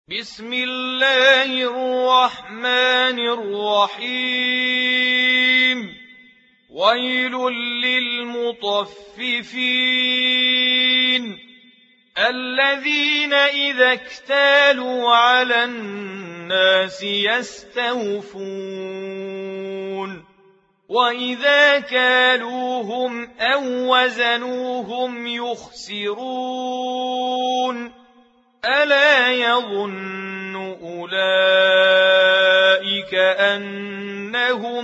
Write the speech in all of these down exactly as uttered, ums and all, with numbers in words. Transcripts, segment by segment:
بسم الله الرحمن الرحيم ويل للمطففين الذين إذا اكتالوا على الناس يستوفون وإذا كالوهم أو وزنوهم يخسرون ألا يظن أولئك أنهم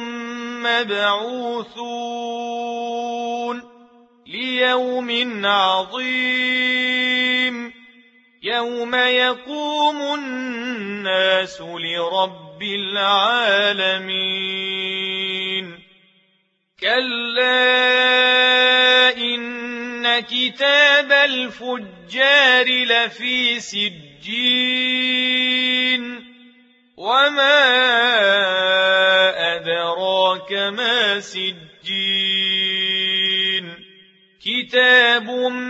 مبعوثون ليوم عظيم يوم يقوم الناس لرب العالمين كلا إن كتاب الفجار لفي سجين وما أدراك ما سجين كتاب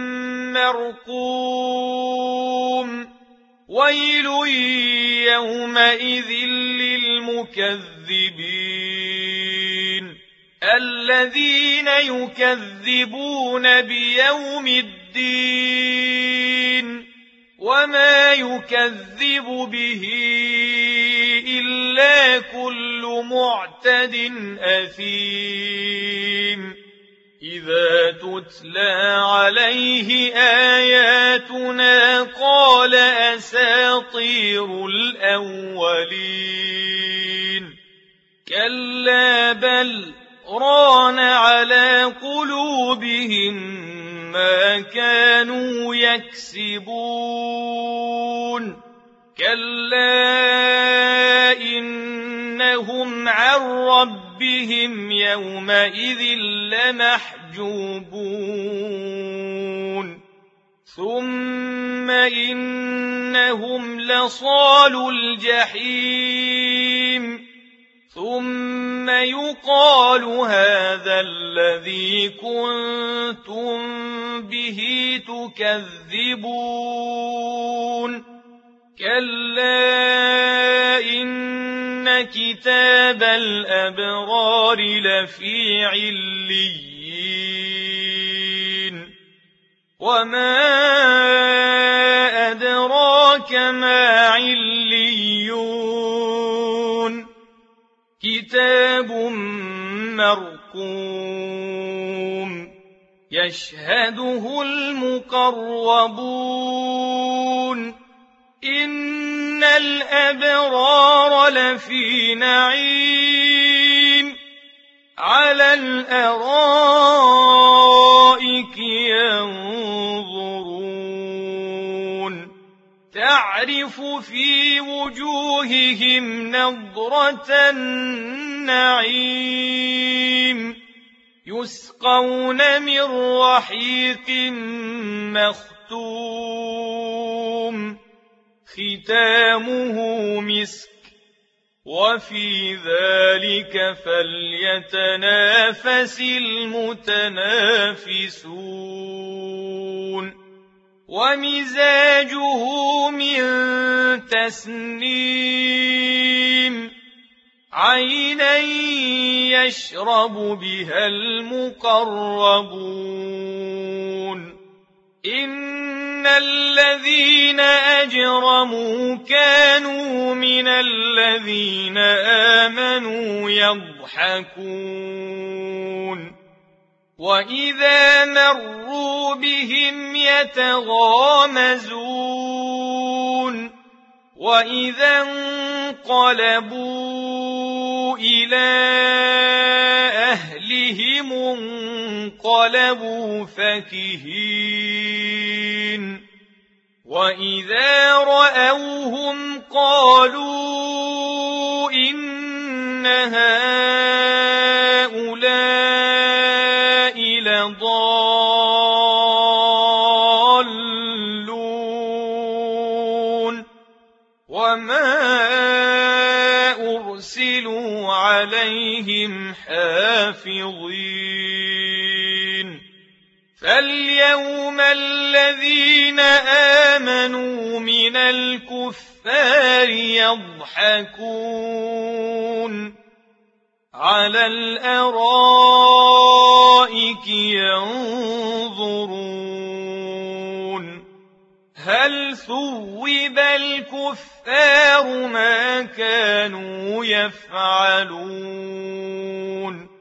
مرقوم ويل يومئذ للمكذبين الذين يكذبون بيوم الدين وما يكذب به إلا كل معتد أثيم إذا تتلى عليه آياتنا قال أساطير الأولين كلا بل ران على قلوبهم ما كانوا يكسبون كلا إنهم عن ربهم يومئذ لمحجوبون ثم إنهم لصالو الجحيم ثم يقال هذا الذي كنتم به تكذبون كلا إن كتاب الأبرار لفي عليين وما أدراك ما عليون كتاب مرقوم يشهده المقربون إن الأبرار لفي نعيم على الأرائك ينظرون تعرف في وجوههم نضرة النعيم يسقون من رحيق مختوم ختامه مسك وفي ذلك فليتنافس المتنافسون ومزاجه من تسنيم عينا يشرب بها المقربون إن الذين أجرموا كانوا من الذين آمنوا يضحكون وإذا مروا بهم يتغامزون وإذا انقلبوا إلى أهلهم انقلبوا فكهين وإذا رأوهم قالوا إن هؤلاء لضالون وما أرسلوا عليهم حافظين فاليوم الذين آمنوا من الكفر الكفار يضحكون على الأرائك ينظرون هل ثوب الكفار ما كانوا يفعلون